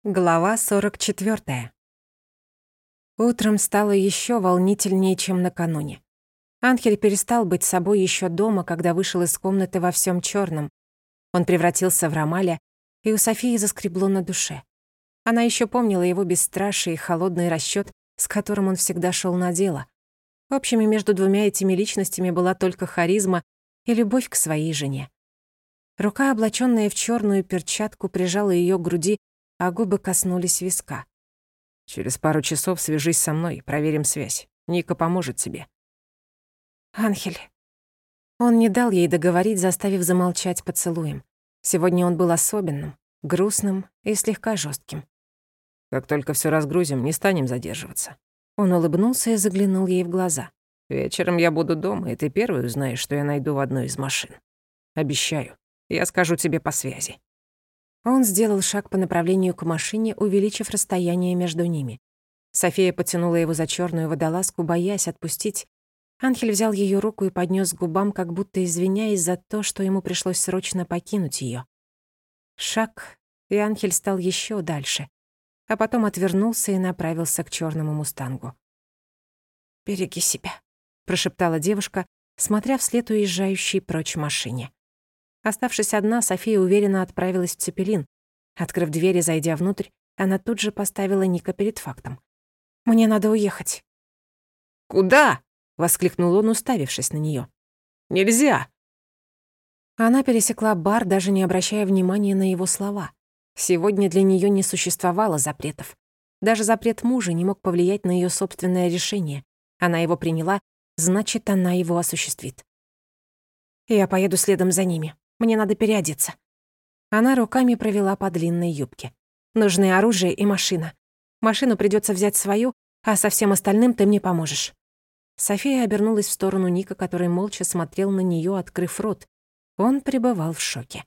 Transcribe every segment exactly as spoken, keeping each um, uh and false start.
Глава сорок четвёртая. Утром стало ещё волнительнее, чем накануне. Анхель перестал быть собой ещё дома, когда вышел из комнаты во всём чёрном. Он превратился в Ромаля, и у Софии заскребло на душе. Она ещё помнила его бесстрашие и холодный расчёт, с которым он всегда шёл на дело. Общими между двумя этими личностями была только харизма и любовь к своей жене. Рука, облачённая в чёрную перчатку, прижала её к груди, а губы коснулись виска. «Через пару часов свяжись со мной, проверим связь. Ника поможет тебе». «Анхель». Он не дал ей договорить, заставив замолчать поцелуем. Сегодня он был особенным, грустным и слегка жёстким. «Как только всё разгрузим, не станем задерживаться». Он улыбнулся и заглянул ей в глаза. «Вечером я буду дома, и ты первый узнаешь, что я найду в одной из машин. Обещаю, я скажу тебе по связи». Он сделал шаг по направлению к машине, увеличив расстояние между ними. София потянула его за чёрную водолазку, боясь отпустить. Анхель взял её руку и поднёс к губам, как будто извиняясь за то, что ему пришлось срочно покинуть её. Шаг, и Анхель стал ещё дальше, а потом отвернулся и направился к чёрному мустангу. «Береги себя», — прошептала девушка, смотря вслед уезжающей прочь машине. Оставшись одна, София уверенно отправилась в Цепелин. Открыв дверь и зайдя внутрь, она тут же поставила Ника перед фактом. «Мне надо уехать». «Куда?» — воскликнул он, уставившись на неё. «Нельзя!» Она пересекла бар, даже не обращая внимания на его слова. Сегодня для неё не существовало запретов. Даже запрет мужа не мог повлиять на её собственное решение. Она его приняла, значит, она его осуществит. «Я поеду следом за ними. Мне надо переодеться». Она руками провела по длинной юбке. «Нужны оружие и машина. Машину придётся взять свою, а со всем остальным ты мне поможешь». София обернулась в сторону Ника, который молча смотрел на неё, открыв рот. Он пребывал в шоке.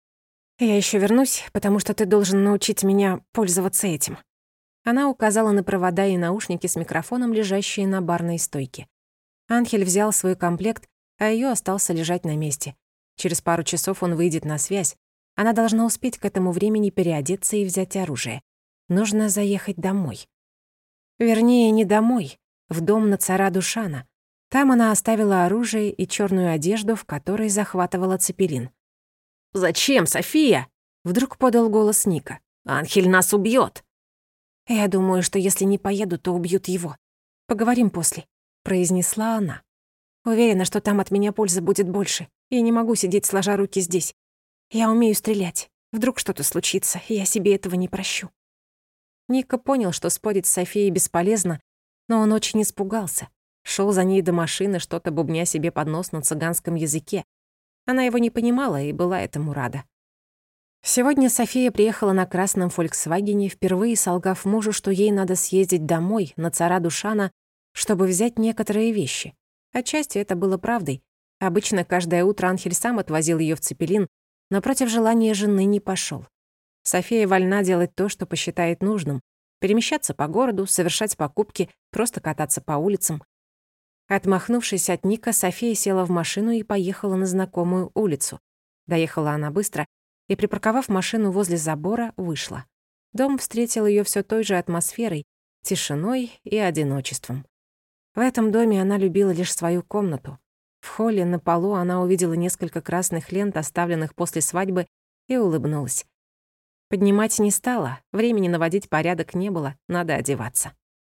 «Я ещё вернусь, потому что ты должен научить меня пользоваться этим». Она указала на провода и наушники с микрофоном, лежащие на барной стойке. Анхель взял свой комплект, а её остался лежать на месте. Через пару часов он выйдет на связь. Она должна успеть к этому времени переодеться и взять оружие. Нужно заехать домой. Вернее, не домой, в дом на цара Душана. Там она оставила оружие и чёрную одежду, в которой захватывала Цепелин. «Зачем, София?» — вдруг подал голос Ника. «Анхель нас убьёт». «Я думаю, что если не поеду, то убьют его. Поговорим после», — произнесла она. «Уверена, что там от меня пользы будет больше. Я не могу сидеть сложа руки здесь. Я умею стрелять. Вдруг что-то случится, и я себе этого не прощу». Ника понял, что спорить с Софией бесполезно, но он очень испугался. Шёл за ней до машины, что-то бубня себе под нос на цыганском языке. Она его не понимала и была этому рада. Сегодня София приехала на красном «Фольксвагене», впервые солгав мужу, что ей надо съездить домой, на цара Душана, чтобы взять некоторые вещи. Отчасти это было правдой. Обычно каждое утро Анхель сам отвозил её в Цепелин, но против желания жены не пошёл. София вольна делать то, что посчитает нужным, перемещаться по городу, совершать покупки, просто кататься по улицам. Отмахнувшись от Ника, София села в машину и поехала на знакомую улицу. Доехала она быстро и, припарковав машину возле забора, вышла. Дом встретил её всё той же атмосферой, тишиной и одиночеством. В этом доме она любила лишь свою комнату. В холле на полу она увидела несколько красных лент, оставленных после свадьбы, и улыбнулась. Поднимать не стала, времени наводить порядок не было, надо одеваться.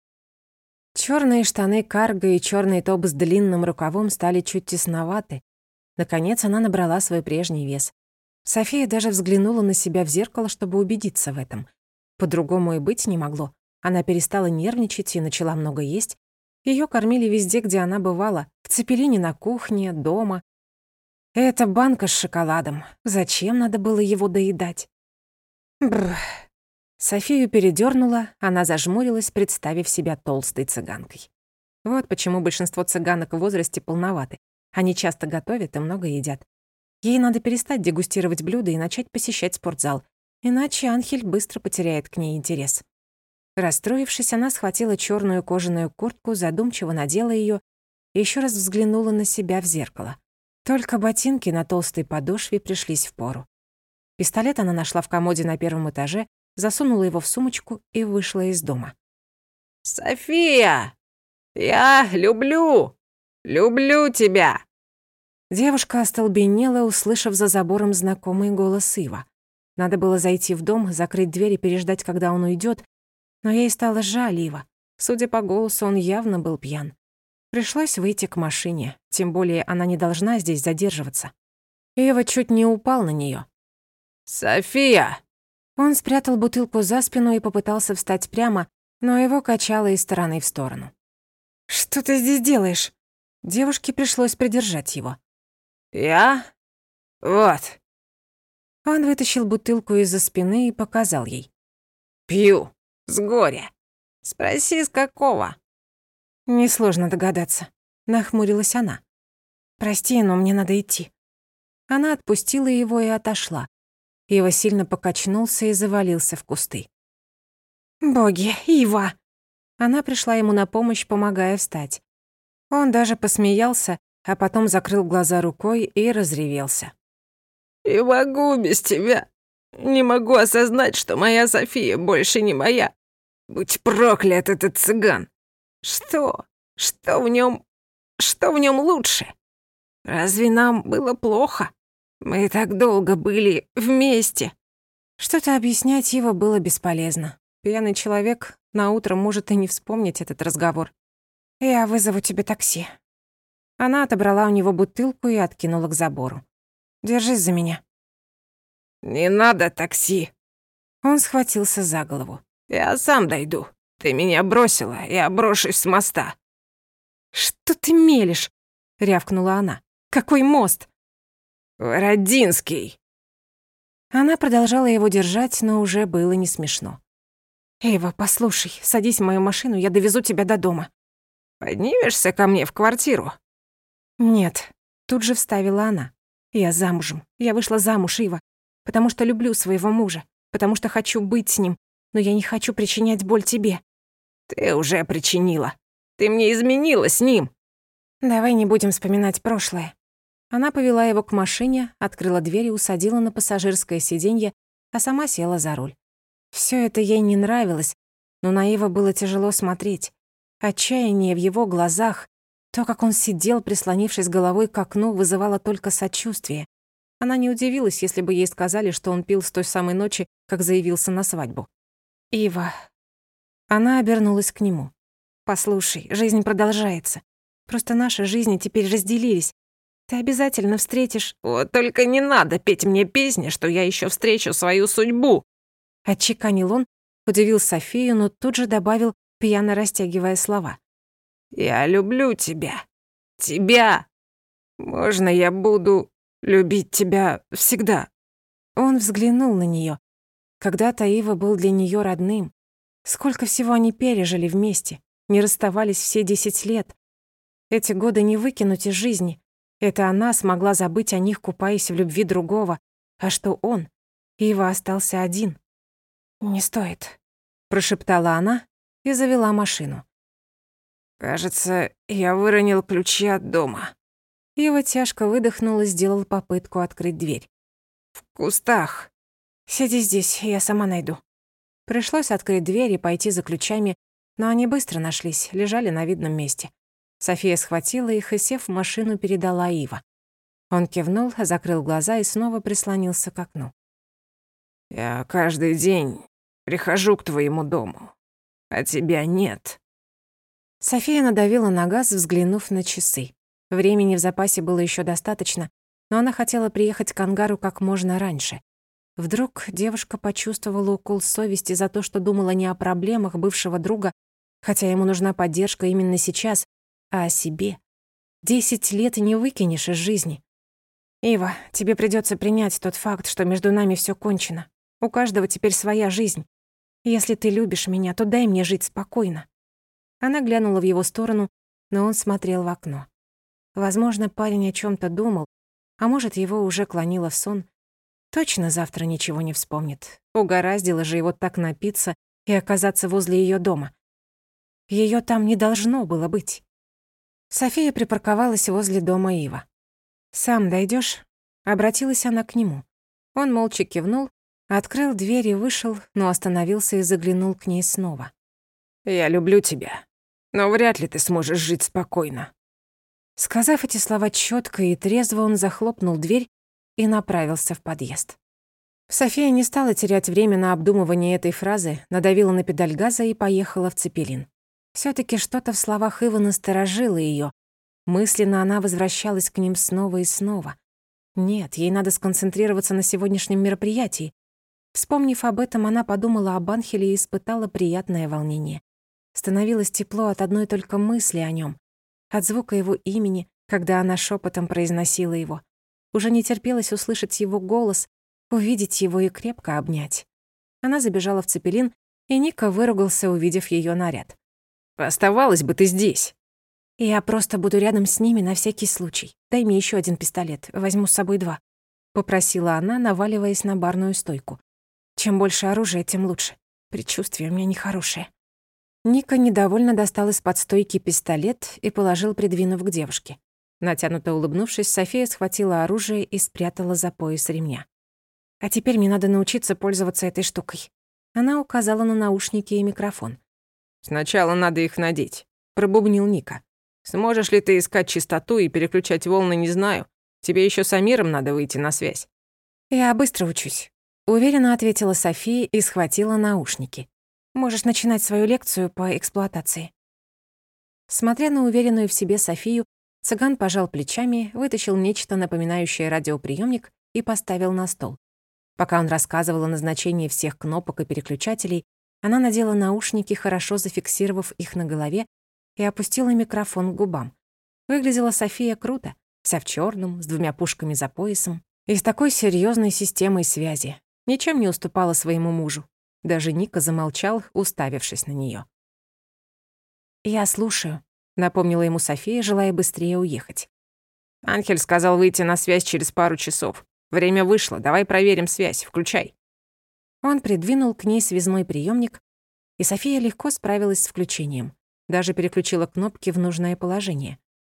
Чёрные штаны карго и чёрный топ с длинным рукавом стали чуть тесноваты. Наконец она набрала свой прежний вес. София даже взглянула на себя в зеркало, чтобы убедиться в этом. По-другому и быть не могло. Она перестала нервничать и начала много есть. Её кормили везде, где она бывала. В Цепелине, на кухне, дома. Эта банка с шоколадом. Зачем надо было его доедать? Бррр. Софию передёрнула, она зажмурилась, представив себя толстой цыганкой. Вот почему большинство цыганок в возрасте полноваты. Они часто готовят и много едят. Ей надо перестать дегустировать блюда и начать посещать спортзал, иначе Анхель быстро потеряет к ней интерес. Расстроившись, она схватила чёрную кожаную куртку, задумчиво надела её и ещё раз взглянула на себя в зеркало. Только ботинки на толстой подошве пришлись впору. Пистолет она нашла в комоде на первом этаже, засунула его в сумочку и вышла из дома. «София! Я люблю! Люблю тебя!» Девушка остолбенела, услышав за забором знакомый голос Ива. Надо было зайти в дом, закрыть дверь и переждать, когда он уйдет, но ей стало жаль Ива. Судя по голосу, он явно был пьян. Пришлось выйти к машине, тем более она не должна здесь задерживаться. Ива чуть не упал на нее. «София!» Он спрятал бутылку за спину и попытался встать прямо, но его качало из стороны в сторону. «Что ты здесь делаешь?» Девушке пришлось придержать его. «Я? Вот». Он вытащил бутылку из-за спины и показал ей. «Пью. С горя. Спроси, с какого?» «Несложно догадаться», — нахмурилась она. «Прости, но мне надо идти». Она отпустила его и отошла. Ива сильно покачнулся и завалился в кусты. «Боги, Ива!» Она пришла ему на помощь, помогая встать. Он даже посмеялся, а потом закрыл глаза рукой и разревелся. «Не могу без тебя. Не могу осознать, что моя София больше не моя. Будь проклят этот цыган. Что? Что в нем? Что в нем лучше? Разве нам было плохо? Мы так долго были вместе». Что-то объяснять Ива было бесполезно. Пьяный человек наутро может и не вспомнить этот разговор. «Я вызову тебе такси». Она отобрала у него бутылку и откинула к забору. «Держись за меня». «Не надо такси». Он схватился за голову. «Я сам дойду. Ты меня бросила, я брошусь с моста». «Что ты мелешь?» — рявкнула она. «Какой мост?» «Вородинский». Она продолжала его держать, но уже было не смешно. «Эйва, послушай, садись в мою машину, я довезу тебя до дома». «Поднимешься ко мне в квартиру?» «Нет», — тут же вставила она. «Я замужем. Я вышла замуж, Ива, потому что люблю своего мужа, потому что хочу быть с ним, но я не хочу причинять боль тебе». «Ты уже причинила. Ты мне изменила с ним». «Давай не будем вспоминать прошлое». Она повела его к машине, открыла дверь и усадила на пассажирское сиденье, а сама села за руль. Всё это ей не нравилось, но на Ива было тяжело смотреть. Отчаяние в его глазах, то, как он сидел, прислонившись головой к окну, вызывало только сочувствие. Она не удивилась, если бы ей сказали, что он пил с той самой ночи, как заявился на свадьбу. «Ива...» Она обернулась к нему. «Послушай, жизнь продолжается. Просто наши жизни теперь разделились. Ты обязательно встретишь...» «Вот только не надо петь мне песни, что я ещё встречу свою судьбу!» Отчеканил он, удивил Софию, но тут же добавил, пьяно растягивая слова. «Я люблю тебя. Тебя. Можно я буду любить тебя всегда?» Он взглянул на неё. Когда-то Ива был для неё родным. Сколько всего они пережили вместе, не расставались все десять лет. Эти годы не выкинуть из жизни. Это она смогла забыть о них, купаясь в любви другого. А что он? Ива остался один. «Не стоит», — прошептала она и завела машину. «Кажется, я выронил ключи от дома». Ива тяжко выдохнул и сделал попытку открыть дверь. «В кустах». «Сиди здесь, я сама найду». Пришлось открыть дверь и пойти за ключами, но они быстро нашлись, лежали на видном месте. София схватила их и, сев в машину, передала Ива. Он кивнул, закрыл глаза и снова прислонился к окну. «Я каждый день прихожу к твоему дому, а тебя нет». София надавила на газ, взглянув на часы. Времени в запасе было еще достаточно, но она хотела приехать к ангару как можно раньше. Вдруг девушка почувствовала укол совести за то, что думала не о проблемах бывшего друга, хотя ему нужна поддержка именно сейчас, а о себе. Десять лет и не выкинешь из жизни. «Ива, тебе придётся принять тот факт, что между нами всё кончено. У каждого теперь своя жизнь. Если ты любишь меня, то дай мне жить спокойно». Она глянула в его сторону, но он смотрел в окно. Возможно, парень о чём-то думал, а может, его уже клонило в сон. Точно завтра ничего не вспомнит. Угораздило же его так напиться и оказаться возле её дома. Её там не должно было быть. София припарковалась возле дома Ива. «Сам дойдёшь?» — обратилась она к нему. Он молча кивнул, Открыл дверь и вышел, но остановился и заглянул к ней снова. «Я люблю тебя, но вряд ли ты сможешь жить спокойно». Сказав эти слова чётко и трезво, он захлопнул дверь и направился в подъезд. София не стала терять время на обдумывание этой фразы, надавила на педаль газа и поехала в Цепелин. Всё-таки что-то в словах Ивы насторожило её. Мысленно она возвращалась к ним снова и снова. Нет, ей надо сконцентрироваться на сегодняшнем мероприятии. Вспомнив об этом, она подумала об Анхеле и испытала приятное волнение. Становилось тепло от одной только мысли о нём, от звука его имени, когда она шёпотом произносила его. Уже не терпелось услышать его голос, увидеть его и крепко обнять. Она забежала в Цепелин, и Ника выругался, увидев её наряд. «Оставалась бы ты здесь». «Я просто буду рядом с ними на всякий случай. Дай мне ещё один пистолет, возьму с собой два», — попросила она, наваливаясь на барную стойку. «Чем больше оружия, тем лучше. Предчувствие у меня нехорошее». Ника недовольно достал из-под стойки пистолет и положил, придвинув к девушке. Натянуто улыбнувшись, София схватила оружие и спрятала за пояс ремня. «А теперь мне надо научиться пользоваться этой штукой». Она указала на наушники и микрофон. «Сначала надо их надеть», — пробубнил Ника. «Сможешь ли ты искать частоту и переключать волны, не знаю. Тебе ещё с Амиром надо выйти на связь». «Я быстро учусь», — уверенно ответила София и схватила наушники. «Можешь начинать свою лекцию по эксплуатации». Смотря на уверенную в себе Софию, цыган пожал плечами, вытащил нечто напоминающее радиоприёмник и поставил на стол. Пока он рассказывал о назначении всех кнопок и переключателей, она надела наушники, хорошо зафиксировав их на голове, и опустила микрофон к губам. Выглядела София круто, вся в чёрном, с двумя пушками за поясом и с такой серьёзной системой связи. Ничем не уступала своему мужу. Даже Ника замолчал, уставившись на неё. «Я слушаю», — напомнила ему София, желая быстрее уехать. «Анхель сказал выйти на связь через пару часов. Время вышло, давай проверим связь, включай». Он придвинул к ней связной приёмник, и София легко справилась с включением. Даже переключила кнопки в нужное положение.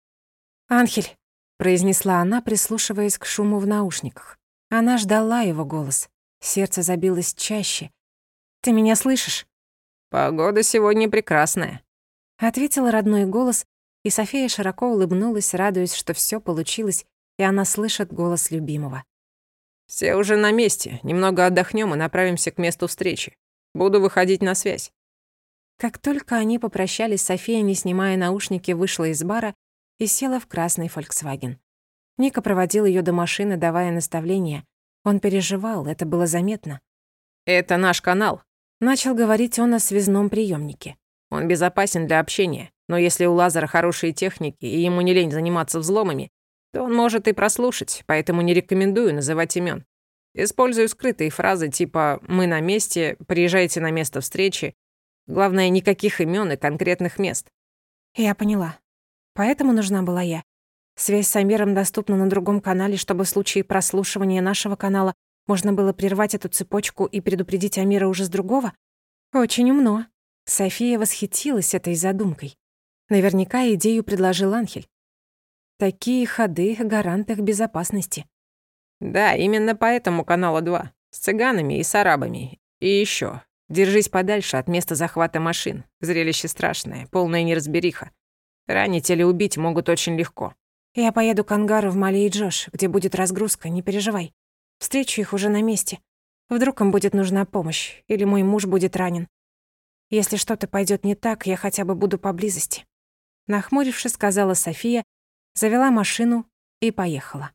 «Анхель», — произнесла она, прислушиваясь к шуму в наушниках. Она ждала его голос. Сердце забилось чаще. «Ты меня слышишь?» «Погода сегодня прекрасная», — ответил родной голос, и София широко улыбнулась, радуясь, что всё получилось, и она слышит голос любимого. «Все уже на месте. Немного отдохнём и направимся к месту встречи. Буду выходить на связь». Как только они попрощались, София, не снимая наушники, вышла из бара и села в красный «Фольксваген». Ника проводил её до машины, давая наставления. Он переживал, это было заметно. «Это наш канал», — начал говорить он о связном приёмнике. «Он безопасен для общения, но если у Лазара хорошие техники и ему не лень заниматься взломами, то он может и прослушать, поэтому не рекомендую называть имён. Использую скрытые фразы типа «мы на месте», «приезжайте на место встречи». Главное, никаких имён и конкретных мест». Я поняла. Поэтому нужна была я. Связь с Амиром доступна на другом канале, чтобы в случае прослушивания нашего канала можно было прервать эту цепочку и предупредить Амира уже с другого? Очень умно. София восхитилась этой задумкой. Наверняка идею предложил Анхель. Такие ходы — гарант их безопасности. Да, именно поэтому канала два. С цыганами и с арабами. И ещё. Держись подальше от места захвата машин. Зрелище страшное, полная неразбериха. Ранить или убить могут очень легко. Я поеду к ангару в Мали и Джош, где будет разгрузка, не переживай. Встречу их уже на месте. Вдруг им будет нужна помощь, или мой муж будет ранен. Если что-то пойдёт не так, я хотя бы буду поблизости. Нахмурившись, сказала София, завела машину и поехала.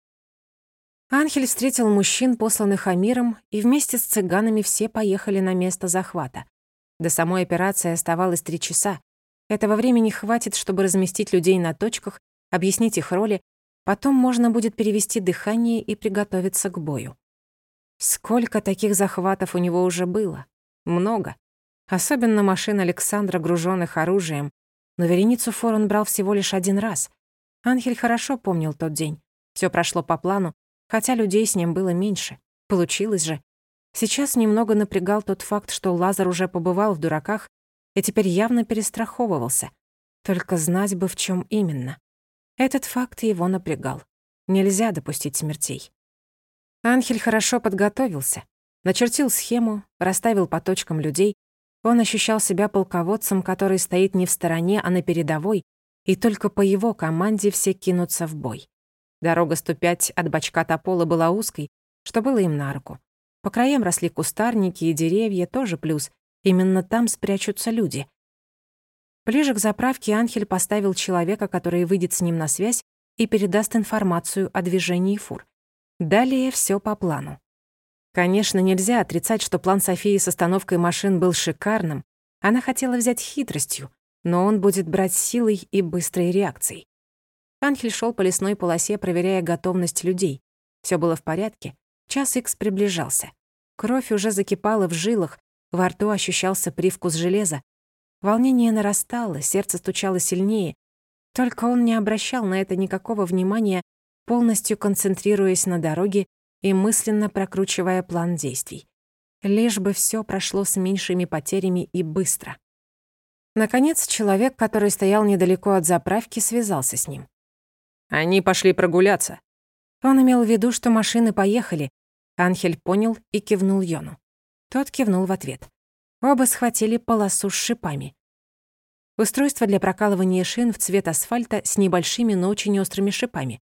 Анхель встретил мужчин, посланных Амиром, и вместе с цыганами все поехали на место захвата. До самой операции оставалось три часа. Этого времени хватит, чтобы разместить людей на точках, объяснить их роли, потом можно будет перевести дыхание и приготовиться к бою. Сколько таких захватов у него уже было? Много. Особенно машин Александра, груженных оружием. Но вереницу фор он брал всего лишь один раз. Анхель хорошо помнил тот день. Всё прошло по плану, хотя людей с ним было меньше. Получилось же. Сейчас немного напрягал тот факт, что Лазар уже побывал в дураках и теперь явно перестраховывался. Только знать бы, в чём именно. Этот факт его напрягал. Нельзя допустить смертей. Анхель хорошо подготовился. Начертил схему, расставил по точкам людей. Он ощущал себя полководцем, который стоит не в стороне, а на передовой, и только по его команде все кинутся в бой. Дорога сто пять от бачка топола была узкой, что было им на руку. По краям росли кустарники и деревья, тоже плюс. Именно там спрячутся люди. Ближе к заправке Анхель поставил человека, который выйдет с ним на связь и передаст информацию о движении фур. Далее все по плану. Конечно, нельзя отрицать, что план Софии с остановкой машин был шикарным. Она хотела взять хитростью, но он будет брать силой и быстрой реакцией. Анхель шел по лесной полосе, проверяя готовность людей. Все было в порядке. Час икс приближался. Кровь уже закипала в жилах, во рту ощущался привкус железа. Волнение нарастало, сердце стучало сильнее. Только он не обращал на это никакого внимания, полностью концентрируясь на дороге и мысленно прокручивая план действий. Лишь бы все прошло с меньшими потерями и быстро. Наконец, человек, который стоял недалеко от заправки, связался с ним. «Они пошли прогуляться». Он имел в виду, что машины поехали. Анхель понял и кивнул Йону. Тот кивнул в ответ. Оба схватили полосу с шипами. Устройство для прокалывания шин в цвет асфальта с небольшими, но очень острыми шипами.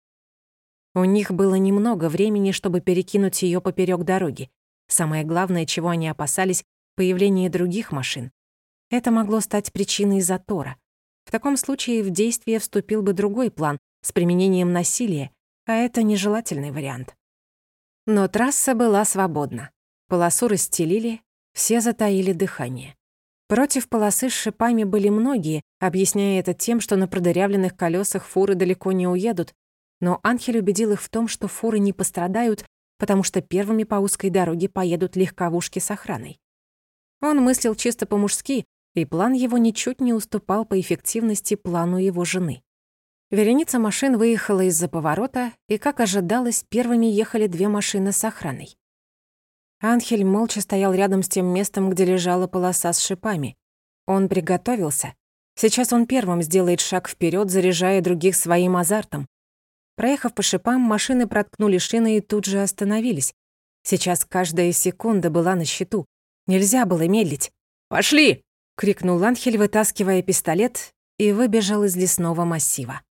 У них было немного времени, чтобы перекинуть ее поперек дороги. Самое главное, чего они опасались — появление других машин. Это могло стать причиной затора. В таком случае в действие вступил бы другой план с применением насилия, а это нежелательный вариант. Но трасса была свободна. Полосу расстелили, все затаили дыхание. Против полосы с шипами были многие, объясняя это тем, что на продырявленных колесах фуры далеко не уедут, но Анхель убедил их в том, что фуры не пострадают, потому что первыми по узкой дороге поедут легковушки с охраной. Он мыслил чисто по-мужски, и план его ничуть не уступал по эффективности плану его жены. Вереница машин выехала из-за поворота, и, как ожидалось, первыми ехали две машины с охраной. Анхель молча стоял рядом с тем местом, где лежала полоса с шипами. Он приготовился. Сейчас он первым сделает шаг вперед, заряжая других своим азартом. Проехав по шипам, машины проткнули шины и тут же остановились. Сейчас каждая секунда была на счету. Нельзя было медлить. «Пошли!» — крикнул Анхель, вытаскивая пистолет, и выбежал из лесного массива.